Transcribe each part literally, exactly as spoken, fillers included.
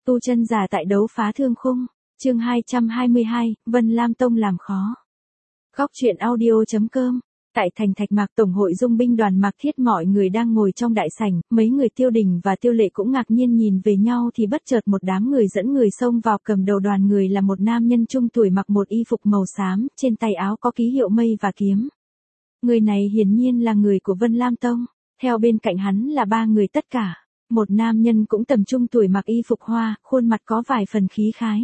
Tu chân giả tại đấu phá thương khung, chương hai trăm hai mươi hai, Vân Lam Tông làm khó. Góc truyện audio.com. Tại thành Thạch Mạc Tổng hội Dung binh đoàn Mạc Thiết, mọi người đang ngồi trong đại sảnh, mấy người Tiêu Đình và Tiêu Lệ cũng ngạc nhiên nhìn về nhau thì bất chợt một đám người dẫn người xông vào. Cầm đầu đoàn người là một nam nhân trung tuổi mặc một y phục màu xám, trên tay áo có ký hiệu mây và kiếm. Người này hiển nhiên là người của Vân Lam Tông, theo bên cạnh hắn là ba người tất cả. Một nam nhân cũng tầm trung tuổi mặc y phục hoa, khuôn mặt có vài phần khí khái.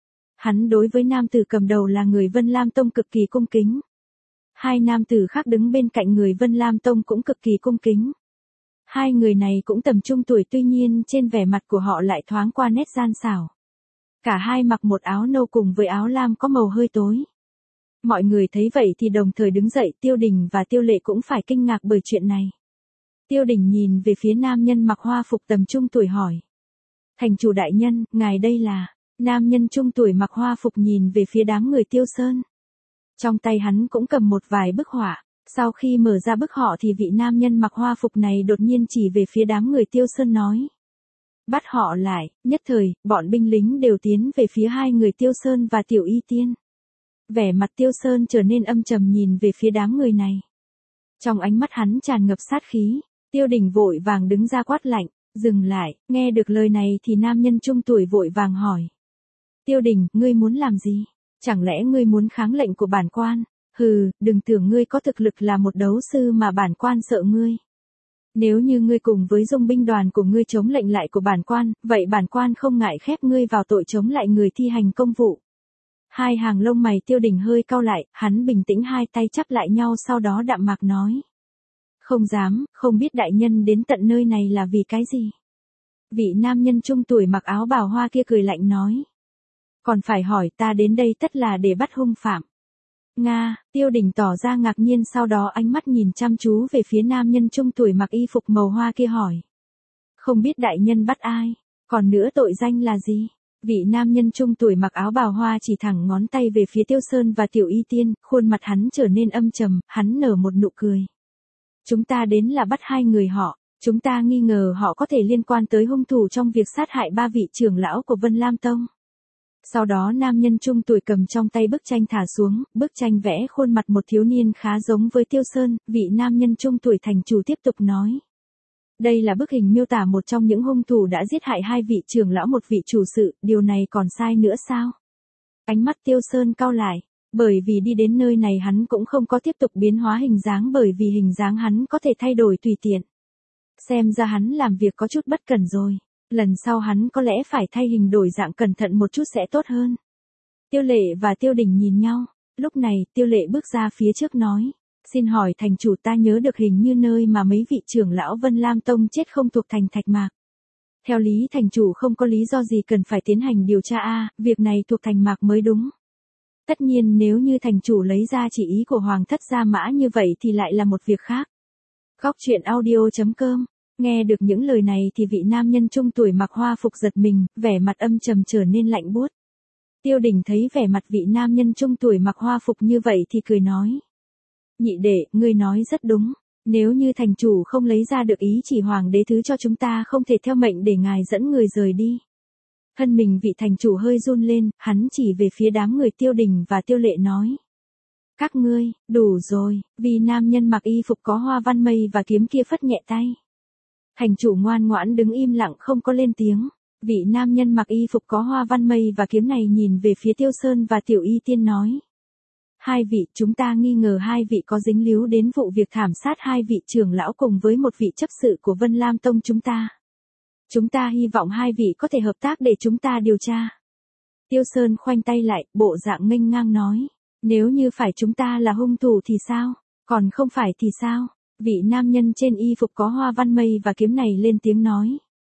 Hắn đối với nam tử cầm đầu là người Vân Lam Tông cực kỳ cung kính. Hai nam tử khác đứng bên cạnh người Vân Lam Tông cũng cực kỳ cung kính. Hai người này cũng tầm trung tuổi, tuy nhiên trên vẻ mặt của họ lại thoáng qua nét gian xảo. Cả hai mặc một áo nâu cùng với áo lam có màu hơi tối. Mọi người thấy vậy thì đồng thời đứng dậy, Tiêu Đình và Tiêu Lệ cũng phải kinh ngạc bởi chuyện này. Tiêu Đình nhìn về phía nam nhân mặc hoa phục tầm trung tuổi hỏi. Thành chủ đại nhân, ngài đây là... Nam nhân trung tuổi mặc hoa phục nhìn về phía đám người Tiêu Sơn. Trong tay hắn cũng cầm một vài bức họa. Sau khi mở ra bức họa thì vị nam nhân mặc hoa phục này đột nhiên chỉ về phía đám người Tiêu Sơn nói. Bắt họ lại. Nhất thời, bọn binh lính đều tiến về phía hai người Tiêu Sơn và Tiểu Y Tiên. Vẻ mặt Tiêu Sơn trở nên âm trầm nhìn về phía đám người này. Trong ánh mắt hắn tràn ngập sát khí. Tiêu Đình vội vàng đứng ra quát lạnh. Dừng lại. Nghe được lời này thì nam nhân trung tuổi vội vàng hỏi. Tiêu Đình, ngươi muốn làm gì? Chẳng lẽ ngươi muốn kháng lệnh của bản quan? Hừ, đừng tưởng ngươi có thực lực là một đấu sư mà bản quan sợ ngươi. Nếu như ngươi cùng với Dung binh đoàn của ngươi chống lệnh lại của bản quan, vậy bản quan không ngại khép ngươi vào tội chống lại người thi hành công vụ. Hai hàng lông mày Tiêu Đình hơi cau lại, hắn bình tĩnh hai tay chắp lại nhau, sau đó đạm mạc nói. Không dám, không biết đại nhân đến tận nơi này là vì cái gì? Vị nam nhân trung tuổi mặc áo bào hoa kia cười lạnh nói. Còn phải hỏi, ta đến đây tất là để bắt hung phạm. Nga, Tiêu Đình tỏ ra ngạc nhiên, sau đó ánh mắt nhìn chăm chú về phía nam nhân trung tuổi mặc y phục màu hoa kia hỏi. Không biết đại nhân bắt ai, còn nữa tội danh là gì? Vị nam nhân trung tuổi mặc áo bào hoa chỉ thẳng ngón tay về phía Tiêu Sơn và Tiểu Y Tiên, khuôn mặt hắn trở nên âm trầm, hắn nở một nụ cười. Chúng ta đến là bắt hai người họ, chúng ta nghi ngờ họ có thể liên quan tới hung thủ trong việc sát hại ba vị trưởng lão của Vân Lam Tông. Sau đó nam nhân trung tuổi cầm trong tay bức tranh thả xuống, bức tranh vẽ khuôn mặt một thiếu niên khá giống với Tiêu Sơn, vị nam nhân trung tuổi thành chủ tiếp tục nói. Đây là bức hình miêu tả một trong những hung thủ đã giết hại hai vị trưởng lão một vị chủ sự, điều này còn sai nữa sao? Ánh mắt Tiêu Sơn cau lại, bởi vì đi đến nơi này hắn cũng không có tiếp tục biến hóa hình dáng, bởi vì hình dáng hắn có thể thay đổi tùy tiện. Xem ra hắn làm việc có chút bất cẩn rồi. Lần sau hắn có lẽ phải thay hình đổi dạng cẩn thận một chút sẽ tốt hơn. Tiêu Lệ và Tiêu Đình nhìn nhau. Lúc này Tiêu Lệ bước ra phía trước nói. Xin hỏi thành chủ, ta nhớ được hình như nơi mà mấy vị trưởng lão Vân Lam Tông chết không thuộc thành Thạch Mạc. Theo lý thành chủ không có lý do gì cần phải tiến hành điều tra a, việc này thuộc thành Mạc mới đúng. Tất nhiên nếu như thành chủ lấy ra chỉ ý của Hoàng thất Gia Mã như vậy thì lại là một việc khác. Góc truyện audio.com. Nghe được những lời này thì vị nam nhân trung tuổi mặc hoa phục giật mình, vẻ mặt âm trầm trở nên lạnh buốt. Tiêu Đình thấy vẻ mặt vị nam nhân trung tuổi mặc hoa phục như vậy thì cười nói. Nhị đệ, ngươi nói rất đúng. Nếu như thành chủ không lấy ra được ý chỉ hoàng đế thứ cho chúng ta không thể theo mệnh để ngài dẫn người rời đi. Thân mình vị thành chủ hơi run lên, hắn chỉ về phía đám người Tiêu Đình và Tiêu Lệ nói. Các ngươi, đủ rồi, vì nam nhân mặc y phục có hoa văn mây và kiếm kia phất nhẹ tay. Thành chủ ngoan ngoãn đứng im lặng không có lên tiếng. Vị nam nhân mặc y phục có hoa văn mây và kiếm này nhìn về phía Tiêu Sơn và Tiểu Y Tiên nói. Hai vị, chúng ta nghi ngờ hai vị có dính líu đến vụ việc thảm sát hai vị trưởng lão cùng với một vị chấp sự của Vân Lam Tông chúng ta. Chúng ta hy vọng hai vị có thể hợp tác để chúng ta điều tra. Tiêu Sơn khoanh tay lại, bộ dạng nghênh ngang nói. Nếu như phải chúng ta là hung thủ thì sao? Còn không phải thì sao? Vị nam nhân trên y phục có hoa văn mây và kiếm này lên tiếng nói.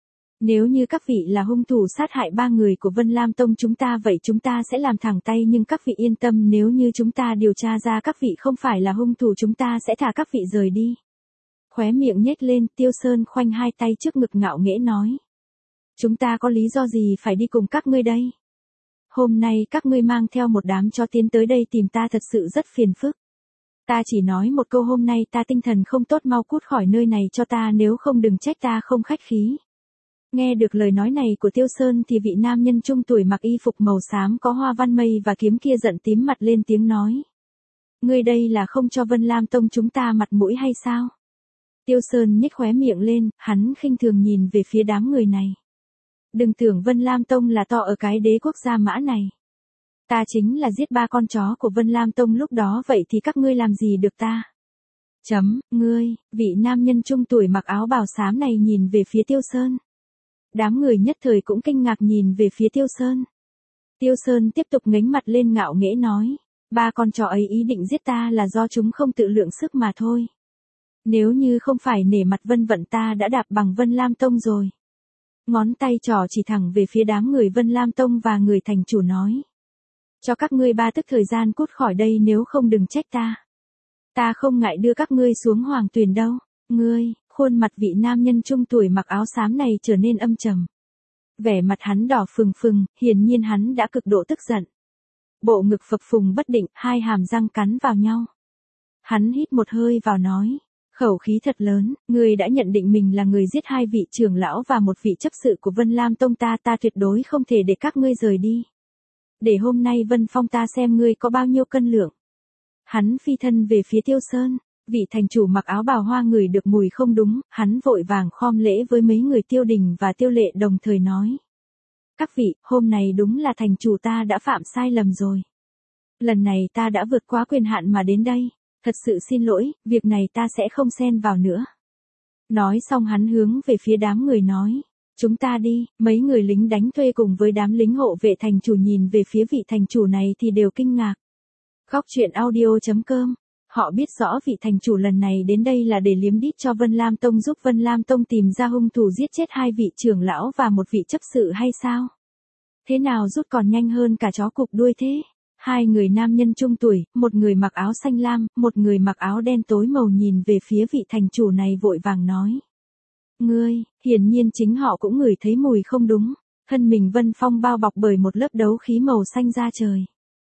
Nếu như các vị là hung thủ sát hại ba người của Vân Lam Tông chúng ta vậy chúng ta sẽ làm thẳng tay, nhưng các vị yên tâm, nếu như chúng ta điều tra ra các vị không phải là hung thủ chúng ta sẽ thả các vị rời đi. Khóe miệng nhếch lên, Tiêu Sơn khoanh hai tay trước ngực ngạo nghễ nói. Chúng ta có lý do gì phải đi cùng các ngươi đây? Hôm nay các ngươi mang theo một đám chó tiến tới đây tìm ta thật sự rất phiền phức. Ta chỉ nói một câu, hôm nay ta tinh thần không tốt, mau cút khỏi nơi này cho ta, nếu không đừng trách ta không khách khí. Nghe được lời nói này của Tiêu Sơn thì vị nam nhân trung tuổi mặc y phục màu xám có hoa văn mây và kiếm kia giận tím mặt lên tiếng nói. Ngươi đây là không cho Vân Lam Tông chúng ta mặt mũi hay sao? Tiêu Sơn nhếch khóe miệng lên, hắn khinh thường nhìn về phía đám người này. Đừng tưởng Vân Lam Tông là to ở cái đế quốc Gia Mã này. Ta chính là giết ba con chó của Vân Lam Tông lúc đó, vậy thì các ngươi làm gì được ta? Chấm, ngươi, vị nam nhân trung tuổi mặc áo bào xám này nhìn về phía Tiêu Sơn. Đám người nhất thời cũng kinh ngạc nhìn về phía Tiêu Sơn. Tiêu Sơn tiếp tục ngẩng mặt lên ngạo nghễ nói. Ba con chó ấy ý định giết ta là do chúng không tự lượng sức mà thôi. Nếu như không phải nể mặt Vân Vận ta đã đạp bằng Vân Lam Tông rồi. Ngón tay trỏ chỉ thẳng về phía đám người Vân Lam Tông và người thành chủ nói. Cho các ngươi ba tức thời gian cút khỏi đây, nếu không đừng trách ta. Ta không ngại đưa các ngươi xuống hoàng tuyền đâu. Ngươi, khuôn mặt vị nam nhân trung tuổi mặc áo xám này trở nên âm trầm. Vẻ mặt hắn đỏ phừng phừng, hiển nhiên hắn đã cực độ tức giận. Bộ ngực phập phùng bất định, hai hàm răng cắn vào nhau. Hắn hít một hơi vào nói. Khẩu khí thật lớn, ngươi đã nhận định mình là người giết hai vị trưởng lão và một vị chấp sự của Vân Lam Tông ta, ta tuyệt đối không thể để các ngươi rời đi. Để hôm nay Vân Phong ta xem ngươi có bao nhiêu cân lượng. Hắn phi thân về phía Tiêu Sơn, vị thành chủ mặc áo bào hoa ngửi được mùi không đúng, hắn vội vàng khom lễ với mấy người Tiêu Đình và Tiêu Lệ đồng thời nói. Các vị, hôm nay đúng là thành chủ ta đã phạm sai lầm rồi. Lần này ta đã vượt quá quyền hạn mà đến đây. Thật sự xin lỗi, việc này ta sẽ không xen vào nữa. Nói xong hắn hướng về phía đám người nói. Chúng ta đi, mấy người lính đánh thuê cùng với đám lính hộ vệ thành chủ nhìn về phía vị thành chủ này thì đều kinh ngạc. Góc truyện audio chấm com. Họ biết rõ vị thành chủ lần này đến đây là để liếm đít cho Vân Lam Tông, giúp Vân Lam Tông tìm ra hung thủ giết chết hai vị trưởng lão và một vị chấp sự hay sao? Thế nào rút còn nhanh hơn cả chó cụp đuôi thế? Hai người nam nhân trung tuổi, một người mặc áo xanh lam, một người mặc áo đen tối màu nhìn về phía vị thành chủ này vội vàng nói. Ngươi, hiển nhiên chính họ cũng ngửi thấy mùi không đúng. Thân mình Vân Phong bao bọc bởi một lớp đấu khí màu xanh da trời.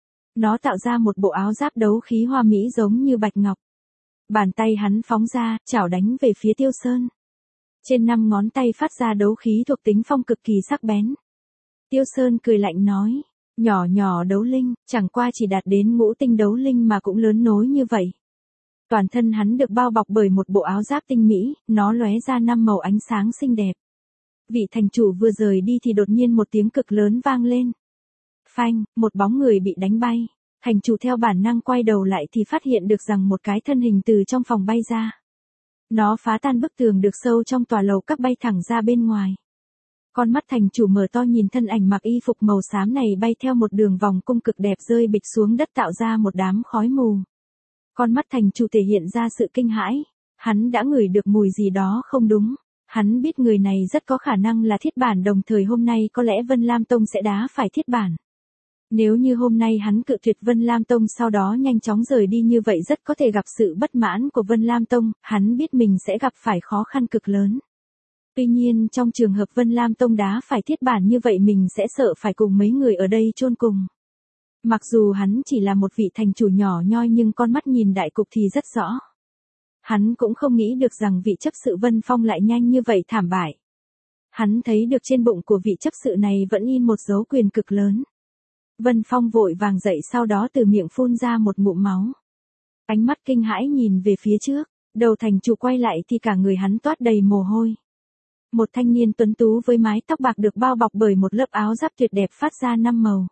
Nó tạo ra một bộ áo giáp đấu khí hoa mỹ giống như bạch ngọc. Bàn tay hắn phóng ra, chảo đánh về phía Tiêu Sơn. Trên năm ngón tay phát ra đấu khí thuộc tính phong cực kỳ sắc bén. Tiêu Sơn cười lạnh nói. Nhỏ nhỏ đấu linh, chẳng qua chỉ đạt đến ngũ tinh đấu linh mà cũng lớn nối như vậy. Toàn thân hắn được bao bọc bởi một bộ áo giáp tinh mỹ, nó lóe ra năm màu ánh sáng xinh đẹp. Vị thành chủ vừa rời đi thì đột nhiên một tiếng cực lớn vang lên. Phanh, một bóng người bị đánh bay. Thành chủ theo bản năng quay đầu lại thì phát hiện được rằng một cái thân hình từ trong phòng bay ra. Nó phá tan bức tường được sâu trong tòa lầu các bay thẳng ra bên ngoài. Con mắt thành chủ mở to nhìn thân ảnh mặc y phục màu xám này bay theo một đường vòng cung cực đẹp rơi bịch xuống đất tạo ra một đám khói mù. Con mắt thành chủ thể hiện ra sự kinh hãi. Hắn đã ngửi được mùi gì đó không đúng. Hắn biết người này rất có khả năng là Thiết Bản, đồng thời hôm nay có lẽ Vân Lam Tông sẽ đá phải Thiết Bản. Nếu như hôm nay hắn cự tuyệt Vân Lam Tông sau đó nhanh chóng rời đi như vậy rất có thể gặp sự bất mãn của Vân Lam Tông, hắn biết mình sẽ gặp phải khó khăn cực lớn. Tuy nhiên trong trường hợp Vân Lam Tông đá phải Thiết Bản như vậy mình sẽ sợ phải cùng mấy người ở đây chôn cùng. Mặc dù hắn chỉ là một vị thành chủ nhỏ nhoi nhưng con mắt nhìn đại cục thì rất rõ. Hắn cũng không nghĩ được rằng vị chấp sự Vân Phong lại nhanh như vậy thảm bại. Hắn thấy được trên bụng của vị chấp sự này vẫn in một dấu quyền cực lớn. Vân Phong vội vàng dậy sau đó từ miệng phun ra một ngụm máu. Ánh mắt kinh hãi nhìn về phía trước, đầu thành chủ quay lại thì cả người hắn toát đầy mồ hôi. Một thanh niên tuấn tú với mái tóc bạc được bao bọc bởi một lớp áo giáp tuyệt đẹp phát ra năm màu.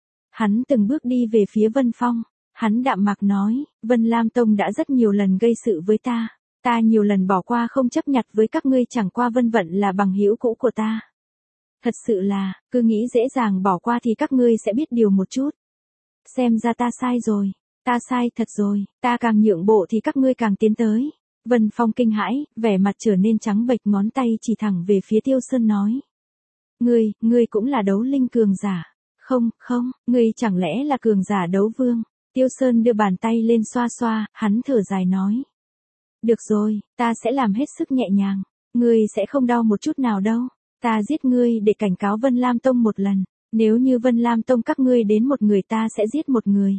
Hắn từng bước đi về phía Vân Phong, hắn đạm mạc nói, Vân Lam Tông đã rất nhiều lần gây sự với ta, ta nhiều lần bỏ qua không chấp nhặt với các ngươi, chẳng qua Vân Vận là bằng hữu cũ của ta. Thật sự là, cứ nghĩ dễ dàng bỏ qua thì các ngươi sẽ biết điều một chút. Xem ra ta sai rồi, ta sai thật rồi, ta càng nhượng bộ thì các ngươi càng tiến tới. Vân Phong kinh hãi, vẻ mặt trở nên trắng bệch, ngón tay chỉ thẳng về phía Tiêu Sơn nói. Ngươi, ngươi cũng là đấu linh cường giả. Không, không, ngươi chẳng lẽ là cường giả đấu vương. Tiêu Sơn đưa bàn tay lên xoa xoa, hắn thở dài nói. Được rồi, ta sẽ làm hết sức nhẹ nhàng. Ngươi sẽ không đau một chút nào đâu. Ta giết ngươi để cảnh cáo Vân Lam Tông một lần. Nếu như Vân Lam Tông các ngươi đến một người ta sẽ giết một người.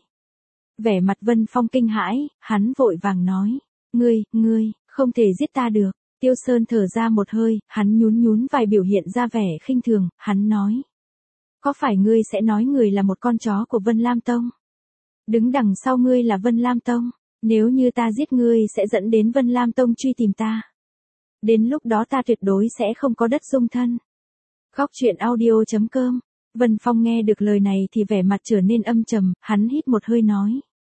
Vẻ mặt Vân Phong kinh hãi, hắn vội vàng nói. Ngươi, ngươi, không thể giết ta được. Tiêu Sơn thở ra một hơi, hắn nhún nhún vai biểu hiện ra vẻ khinh thường, hắn nói. Có phải ngươi sẽ nói người là một con chó của Vân Lam Tông? Đứng đằng sau ngươi là Vân Lam Tông, nếu như ta giết ngươi sẽ dẫn đến Vân Lam Tông truy tìm ta. Đến lúc đó ta tuyệt đối sẽ không có đất dung thân. Góc truyện audio chấm com. Vân Phong nghe được lời này thì vẻ mặt trở nên âm trầm, hắn hít một hơi nói.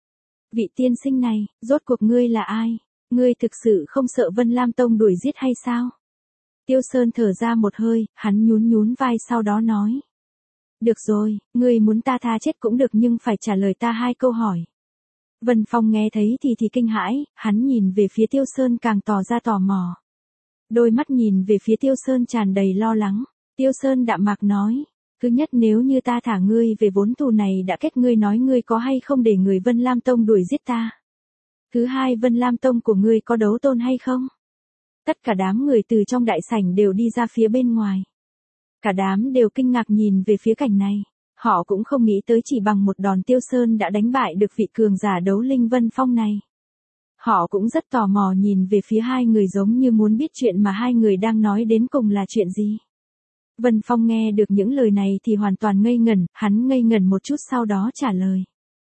Vị tiên sinh này, rốt cuộc ngươi là ai? Ngươi thực sự không sợ Vân Lam Tông đuổi giết hay sao? Tiêu Sơn thở ra một hơi, hắn nhún nhún vai sau đó nói. Được rồi, ngươi muốn ta tha chết cũng được nhưng phải trả lời ta hai câu hỏi. Vân Phong nghe thấy thì thì kinh hãi, hắn nhìn về phía Tiêu Sơn càng tỏ ra tò mò. Đôi mắt nhìn về phía Tiêu Sơn tràn đầy lo lắng. Tiêu Sơn đạm mạc nói. Thứ nhất nếu như ta thả ngươi về vốn thù này đã kết ngươi nói ngươi có hay không để người Vân Lam Tông đuổi giết ta. Thứ hai Vân Lam Tông của ngươi có đấu tôn hay không? Tất cả đám người từ trong đại sảnh đều đi ra phía bên ngoài. Cả đám đều kinh ngạc nhìn về phía cảnh này. Họ cũng không nghĩ tới chỉ bằng một đòn Tiêu Sơn đã đánh bại được vị cường giả đấu linh Vân Phong này. Họ cũng rất tò mò nhìn về phía hai người giống như muốn biết chuyện mà hai người đang nói đến cùng là chuyện gì. Vân Phong nghe được những lời này thì hoàn toàn ngây ngẩn, hắn ngây ngẩn một chút sau đó trả lời.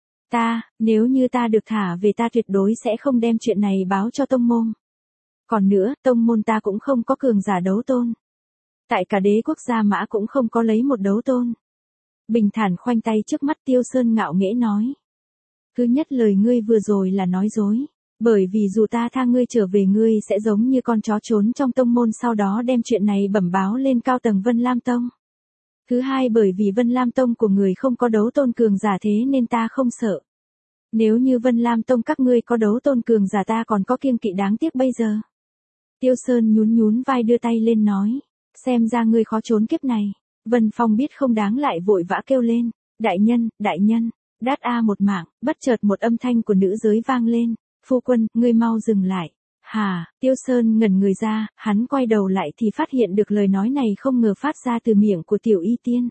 Ta, nếu như ta được thả về ta tuyệt đối sẽ không đem chuyện này báo cho tông môn. Còn nữa, tông môn ta cũng không có cường giả đấu tôn. Tại cả đế quốc gia Mã cũng không có lấy một đấu tôn. Bình thản khoanh tay trước mắt Tiêu Sơn ngạo nghễ nói. Thứ nhất lời ngươi vừa rồi là nói dối. Bởi vì dù ta tha ngươi trở về ngươi sẽ giống như con chó trốn trong tông môn sau đó đem chuyện này bẩm báo lên cao tầng Vân Lam Tông. Thứ hai bởi vì Vân Lam Tông của người không có đấu tôn cường giả thế nên ta không sợ. Nếu như Vân Lam Tông các ngươi có đấu tôn cường giả ta còn có kiêng kỵ đáng tiếc bây giờ. Tiêu Sơn nhún nhún vai đưa tay lên nói. Xem ra ngươi khó trốn kiếp này. Vân Phong biết không đáng lại vội vã kêu lên. Đại nhân, đại nhân, đát a một mạng, bất chợt một âm thanh của nữ giới vang lên. Phu quân, ngươi mau dừng lại. Hà, Tiêu Sơn ngẩn người ra, hắn quay đầu lại thì phát hiện được lời nói này không ngờ phát ra từ miệng của Tiểu Y Tiên.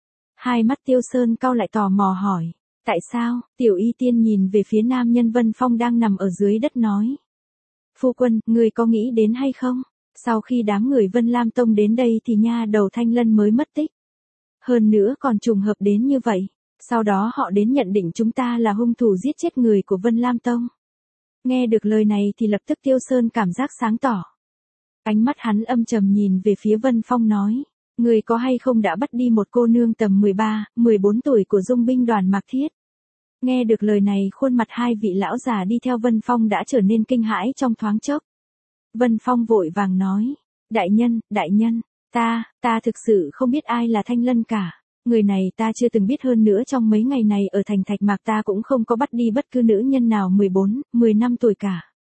Hai mắt Tiêu Sơn cau lại tò mò hỏi. Tại sao? Tiểu Y Tiên nhìn về phía nam nhân Vân Phong đang nằm ở dưới đất nói. Phu quân, ngươi có nghĩ đến hay không? Sau khi đám người Vân Lam Tông đến đây thì nha đầu Thanh Lân mới mất tích. Hơn nữa còn trùng hợp đến như vậy. Sau đó họ đến nhận định chúng ta là hung thủ giết chết người của Vân Lam Tông. Nghe được lời này thì lập tức Tiêu Sơn cảm giác sáng tỏ. Ánh mắt hắn âm trầm nhìn về phía Vân Phong nói. Người có hay không đã bắt đi một cô nương tầm mười ba, mười bốn tuổi của dung binh đoàn Mạc Thiết. Nghe được lời này khuôn mặt hai vị lão già đi theo Vân Phong đã trở nên kinh hãi trong thoáng chốc. Vân Phong vội vàng nói. Đại nhân, đại nhân, ta, ta thực sự không biết ai là Thanh Lân cả. Người này ta chưa từng biết hơn nữa trong mấy ngày này ở thành Thạch Mạc ta cũng không có bắt đi bất cứ nữ nhân nào mười bốn, mười năm tuổi cả.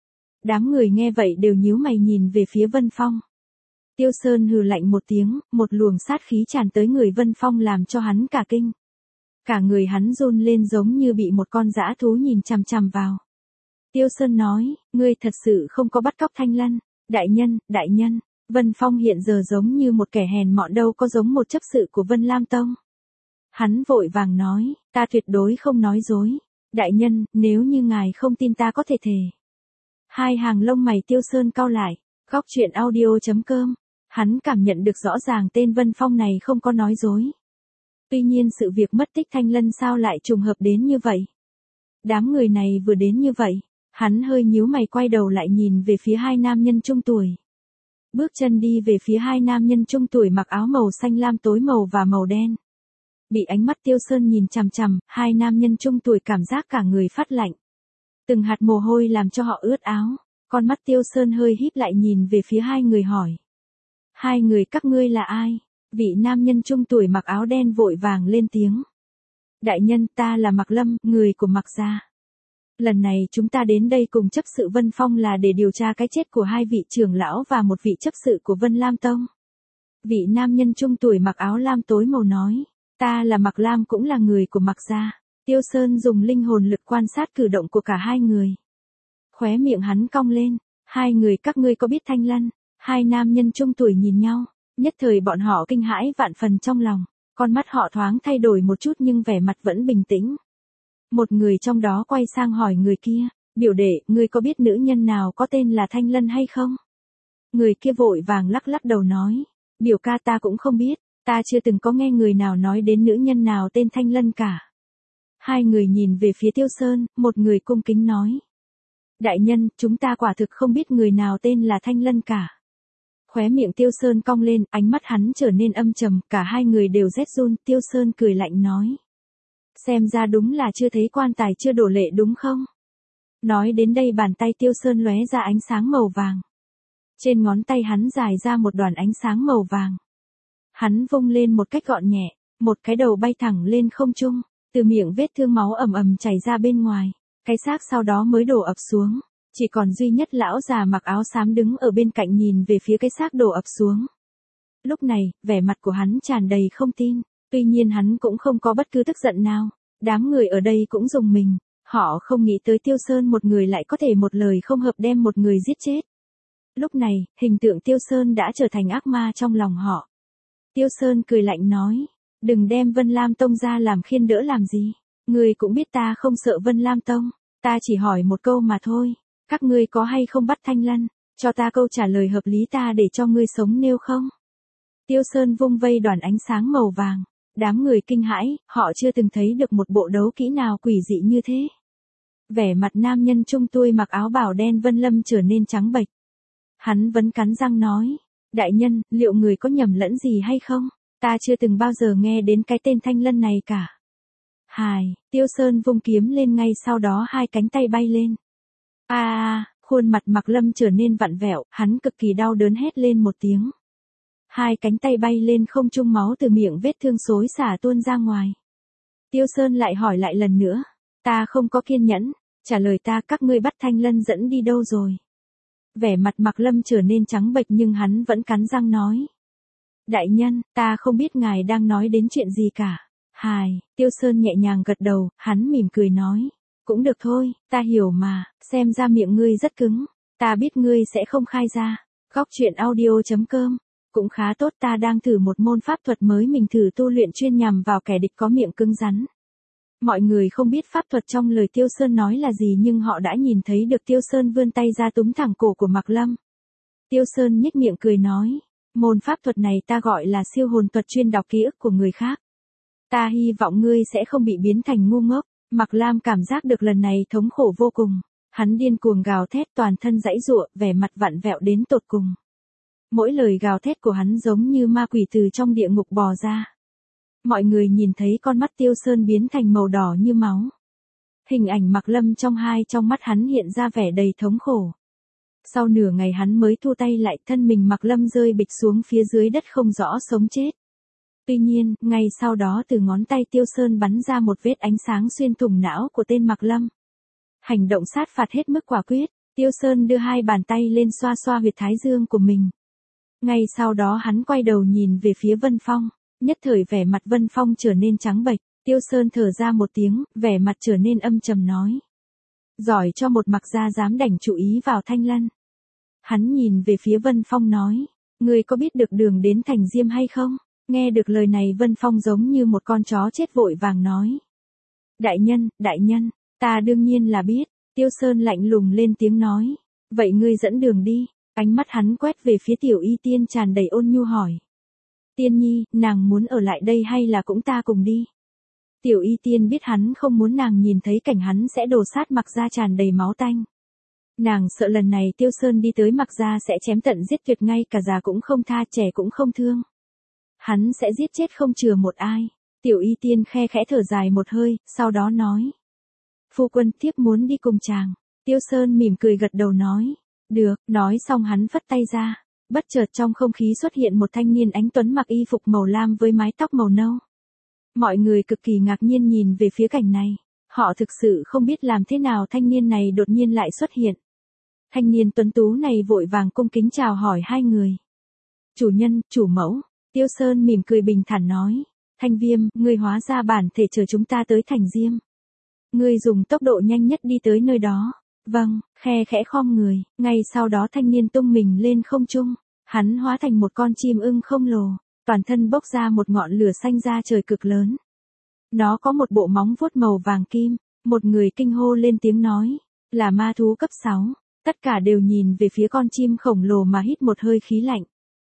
Đám người nghe vậy đều nhíu mày nhìn về phía Vân Phong. Tiêu Sơn hừ lạnh một tiếng, một luồng sát khí tràn tới người Vân Phong làm cho hắn cả kinh. Cả người hắn run lên giống như bị một con dã thú nhìn chằm chằm vào. Tiêu Sơn nói, ngươi thật sự không có bắt cóc Thanh Lân. Đại nhân, đại nhân, Vân Phong hiện giờ giống như một kẻ hèn mọn đâu có giống một chấp sự của Vân Lam Tông. Hắn vội vàng nói, ta tuyệt đối không nói dối. Đại nhân, nếu như ngài không tin ta có thể thề. Hai hàng lông mày Tiêu Sơn cau lại, góc truyện audio chấm com. Hắn cảm nhận được rõ ràng tên Vân Phong này không có nói dối. Tuy nhiên sự việc mất tích Thanh Lân sao lại trùng hợp đến như vậy? Đám người này vừa đến như vậy, hắn hơi nhíu mày quay đầu lại nhìn về phía hai nam nhân trung tuổi. Bước chân đi về phía hai nam nhân trung tuổi mặc áo màu xanh lam tối màu và màu đen. Bị ánh mắt Tiêu Sơn nhìn chằm chằm, hai nam nhân trung tuổi cảm giác cả người phát lạnh. Từng hạt mồ hôi làm cho họ ướt áo, con mắt Tiêu Sơn hơi híp lại nhìn về phía hai người hỏi. Hai người các ngươi là ai? Vị nam nhân trung tuổi mặc áo đen vội vàng lên tiếng. Đại nhân ta là Mạc Lâm, người của Mạc gia. Lần này chúng ta đến đây cùng chấp sự Vân Phong là để điều tra cái chết của hai vị trưởng lão và một vị chấp sự của Vân Lam Tông. Vị nam nhân trung tuổi mặc áo lam tối màu nói. Ta là Mạc Lam cũng là người của Mạc gia. Tiêu Sơn dùng linh hồn lực quan sát cử động của cả hai người. Khóe miệng hắn cong lên. Hai người các ngươi có biết Thanh Lân? Hai nam nhân trung tuổi nhìn nhau. Nhất thời bọn họ kinh hãi vạn phần trong lòng. Con mắt họ thoáng thay đổi một chút nhưng vẻ mặt vẫn bình tĩnh. Một người trong đó quay sang hỏi người kia. Biểu đệ, ngươi có biết nữ nhân nào có tên là Thanh Lân hay không? Người kia vội vàng lắc lắc đầu nói, biểu ca ta cũng không biết, ta chưa từng có nghe người nào nói đến nữ nhân nào tên Thanh Lân cả. Hai người nhìn về phía Tiêu Sơn, một người cung kính nói. Đại nhân, chúng ta quả thực không biết người nào tên là Thanh Lân cả. Khóe miệng Tiêu Sơn cong lên, ánh mắt hắn trở nên âm trầm, cả hai người đều rét run, Tiêu Sơn cười lạnh nói. Xem ra đúng là chưa thấy quan tài chưa đổ lệ đúng không? Nói đến đây bàn tay Tiêu Sơn lóe ra ánh sáng màu vàng. Trên ngón tay hắn dài ra một đoàn ánh sáng màu vàng. Hắn vung lên một cách gọn nhẹ, một cái đầu bay thẳng lên không trung, từ miệng vết thương máu ầm ầm chảy ra bên ngoài, cái xác sau đó mới đổ ập xuống, chỉ còn duy nhất lão già mặc áo xám đứng ở bên cạnh nhìn về phía cái xác đổ ập xuống. Lúc này, vẻ mặt của hắn tràn đầy không tin, tuy nhiên hắn cũng không có bất cứ tức giận nào, đám người ở đây cũng rùng mình, họ không nghĩ tới Tiêu Sơn một người lại có thể một lời không hợp đem một người giết chết. Lúc này, hình tượng Tiêu Sơn đã trở thành ác ma trong lòng họ. Tiêu Sơn cười lạnh nói, đừng đem Vân Lam Tông ra làm khiên đỡ làm gì, ngươi cũng biết ta không sợ Vân Lam Tông, ta chỉ hỏi một câu mà thôi, các ngươi có hay không bắt Thanh Lân, cho ta câu trả lời hợp lý ta để cho ngươi sống nếu không. Tiêu Sơn vung vây đoàn ánh sáng màu vàng, đám người kinh hãi, họ chưa từng thấy được một bộ đấu kỹ nào quỷ dị như thế. Vẻ mặt nam nhân trung tuôi mặc áo bào đen Vân Lâm trở nên trắng bệch. Hắn vẫn cắn răng nói, đại nhân, liệu người có nhầm lẫn gì hay không? Ta chưa từng bao giờ nghe đến cái tên Thanh Lân này cả. Hài, Tiêu Sơn vung kiếm lên ngay sau đó hai cánh tay bay lên. A à, khuôn mặt Mạc Lâm trở nên vặn vẹo, hắn cực kỳ đau đớn hét lên một tiếng. Hai cánh tay bay lên không trung máu từ miệng vết thương xối xả tuôn ra ngoài. Tiêu Sơn lại hỏi lại lần nữa, ta không có kiên nhẫn, trả lời ta các ngươi bắt Thanh Lân dẫn đi đâu rồi? Vẻ mặt Mạc Lâm trở nên trắng bệch nhưng hắn vẫn cắn răng nói. Đại nhân, ta không biết ngài đang nói đến chuyện gì cả. Hài, Tiêu Sơn nhẹ nhàng gật đầu, hắn mỉm cười nói. Cũng được thôi, ta hiểu mà, xem ra miệng ngươi rất cứng. Ta biết ngươi sẽ không khai ra. Góc truyện audio chấm com. Cũng khá tốt, ta đang thử một môn pháp thuật mới mình thử tu luyện chuyên nhằm vào kẻ địch có miệng cứng rắn. Mọi người không biết pháp thuật trong lời Tiêu Sơn nói là gì nhưng họ đã nhìn thấy được Tiêu Sơn vươn tay ra túm thẳng cổ của Mạc Lâm. Tiêu Sơn nhếch miệng cười nói, môn pháp thuật này ta gọi là siêu hồn thuật chuyên đọc ký ức của người khác. Ta hy vọng ngươi sẽ không bị biến thành ngu ngốc. Mạc Lam cảm giác được lần này thống khổ vô cùng. Hắn điên cuồng gào thét toàn thân giãy giụa, vẻ mặt vặn vẹo đến tột cùng. Mỗi lời gào thét của hắn giống như ma quỷ từ trong địa ngục bò ra. Mọi người nhìn thấy con mắt Tiêu Sơn biến thành màu đỏ như máu. Hình ảnh Mạc Lâm trong hai trong mắt hắn hiện ra vẻ đầy thống khổ. Sau nửa ngày hắn mới thu tay lại, thân mình Mạc Lâm rơi bịch xuống phía dưới đất không rõ sống chết. Tuy nhiên, ngay sau đó từ ngón tay Tiêu Sơn bắn ra một vết ánh sáng xuyên thủng não của tên Mạc Lâm. Hành động sát phạt hết mức quả quyết, Tiêu Sơn đưa hai bàn tay lên xoa xoa huyệt thái dương của mình. Ngay sau đó hắn quay đầu nhìn về phía Vân Phong, nhất thời vẻ mặt Vân Phong trở nên trắng bệch, Tiêu Sơn thở ra một tiếng, vẻ mặt trở nên âm trầm nói. Giỏi cho một Mạc gia dám đảnh chú ý vào Thanh Lân. Hắn nhìn về phía Vân Phong nói, ngươi có biết được đường đến Thành Diêm hay không? Nghe được lời này Vân Phong giống như một con chó chết vội vàng nói. Đại nhân, đại nhân, ta đương nhiên là biết, Tiêu Sơn lạnh lùng lên tiếng nói. Vậy ngươi dẫn đường đi, ánh mắt hắn quét về phía Tiểu Y Tiên tràn đầy ôn nhu hỏi. Tiên nhi, nàng muốn ở lại đây hay là cũng ta cùng đi? Tiểu Y Tiên biết hắn không muốn nàng nhìn thấy cảnh hắn sẽ đổ sát Mạc gia tràn đầy máu tanh. Nàng sợ lần này Tiêu Sơn đi tới Mạc gia sẽ chém tận giết tuyệt ngay cả già cũng không tha trẻ cũng không thương. Hắn sẽ giết chết không chừa một ai. Tiểu Y Tiên khe khẽ thở dài một hơi, sau đó nói. Phu quân thiếp muốn đi cùng chàng. Tiêu Sơn mỉm cười gật đầu nói. Được, nói xong hắn phất tay ra. Bất chợt trong không khí xuất hiện một thanh niên ánh tuấn mặc y phục màu lam với mái tóc màu nâu. Mọi người cực kỳ ngạc nhiên nhìn về phía cảnh này. Họ thực sự không biết làm thế nào thanh niên này đột nhiên lại xuất hiện. Thanh niên tuấn tú này vội vàng cung kính chào hỏi hai người. Chủ nhân, chủ mẫu. Tiêu Sơn mỉm cười bình thản nói. Thanh Viêm, ngươi hóa ra bản thể chờ chúng ta tới Thành Diêm. Ngươi dùng tốc độ nhanh nhất đi tới nơi đó. Vâng, khe khẽ khom người, ngay sau đó thanh niên tung mình lên không trung. Hắn hóa thành một con chim ưng khổng lồ, toàn thân bốc ra một ngọn lửa xanh da trời cực lớn. Nó có một bộ móng vuốt màu vàng kim, một người kinh hô lên tiếng nói, là ma thú cấp sáu. Tất cả đều nhìn về phía con chim khổng lồ mà hít một hơi khí lạnh.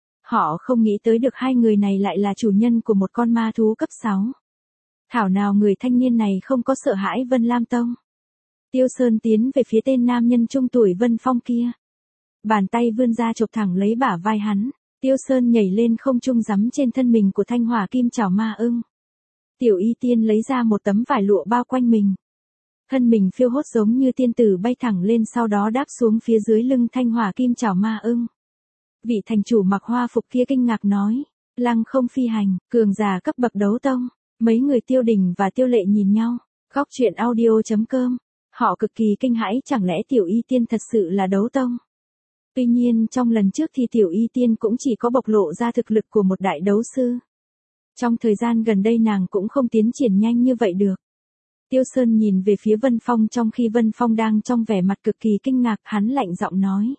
Họ không nghĩ tới được hai người này lại là chủ nhân của một con ma thú cấp sáu. Thảo nào người thanh niên này không có sợ hãi Vân Lam Tông. Tiêu Sơn tiến về phía tên nam nhân trung tuổi Vân Phong kia. Bàn tay vươn ra chộp thẳng lấy bả vai hắn. Tiêu Sơn nhảy lên không trung giẫm trên thân mình của thanh hỏa kim chảo ma ưng. Tiểu Y Tiên lấy ra một tấm vải lụa bao quanh mình. Thân mình phiêu hốt giống như tiên tử bay thẳng lên, sau đó đáp xuống phía dưới lưng thanh hỏa kim chảo ma ưng. Vị thành chủ mặc hoa phục kia kinh ngạc nói, lăng không phi hành, cường giả cấp bậc đấu tông. Mấy người Tiêu Đình và Tiêu Lệ nhìn nhau. Góc truyện audio chấm com. Họ cực kỳ kinh hãi, chẳng lẽ Tiểu Y Tiên thật sự là đấu tông? Tuy nhiên trong lần trước thì Tiểu Y Tiên cũng chỉ có bộc lộ ra thực lực của một đại đấu sư. Trong thời gian gần đây nàng cũng không tiến triển nhanh như vậy được. Tiêu Sơn nhìn về phía Vân Phong trong khi Vân Phong đang trong vẻ mặt cực kỳ kinh ngạc, hắn lạnh giọng nói.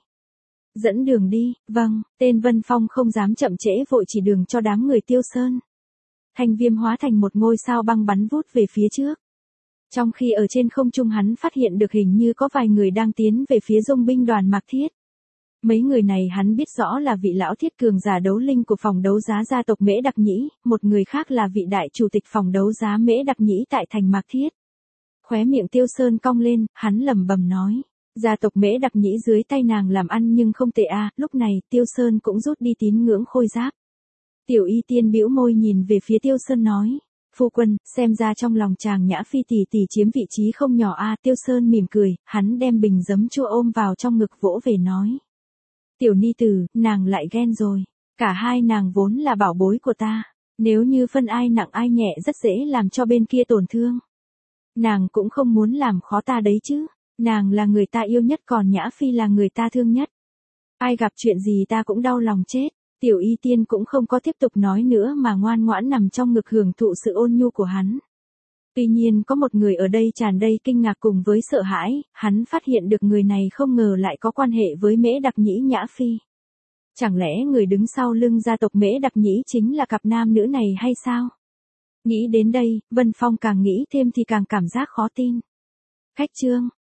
Dẫn đường đi. Vâng, tên Vân Phong không dám chậm trễ, vội chỉ đường cho đám người Tiêu Sơn. Thanh viêm hóa thành một ngôi sao băng bắn vút về phía trước. Trong khi ở trên không trung hắn phát hiện được hình như có vài người đang tiến về phía Dung binh đoàn Mạc Thiết. Mấy người này hắn biết rõ là vị lão thiết cường giả đấu linh của phòng đấu giá gia tộc Mễ Đặc Nhĩ, một người khác là vị đại chủ tịch phòng đấu giá Mễ Đặc Nhĩ tại thành Mạc Thiết. Khóe miệng Tiêu Sơn cong lên, hắn lẩm bẩm nói, gia tộc Mễ Đặc Nhĩ dưới tay nàng làm ăn nhưng không tệ a. Lúc này Tiêu Sơn cũng rút đi tín ngưỡng khôi giáp. Tiểu Y Tiên bĩu môi nhìn về phía Tiêu Sơn nói, phu quân, xem ra trong lòng chàng Nhã Phi tỷ tỷ chiếm vị trí không nhỏ a. Tiêu Sơn mỉm cười, hắn đem bình giấm chua ôm vào trong ngực vỗ về nói. Tiểu ni tử, nàng lại ghen rồi. Cả hai nàng vốn là bảo bối của ta. Nếu như phân ai nặng ai nhẹ rất dễ làm cho bên kia tổn thương. Nàng cũng không muốn làm khó ta đấy chứ. Nàng là người ta yêu nhất, còn Nhã Phi là người ta thương nhất. Ai gặp chuyện gì ta cũng đau lòng chết. Tiểu Y Tiên cũng không có tiếp tục nói nữa mà ngoan ngoãn nằm trong ngực hưởng thụ sự ôn nhu của hắn. Tuy nhiên có một người ở đây tràn đầy kinh ngạc cùng với sợ hãi, hắn phát hiện được người này không ngờ lại có quan hệ với Mễ Đặc Nhĩ Nhã Phi. Chẳng lẽ người đứng sau lưng gia tộc Mễ Đặc Nhĩ chính là cặp nam nữ này hay sao? Nghĩ đến đây, Vân Phong càng nghĩ thêm thì càng cảm giác khó tin. Khách trương,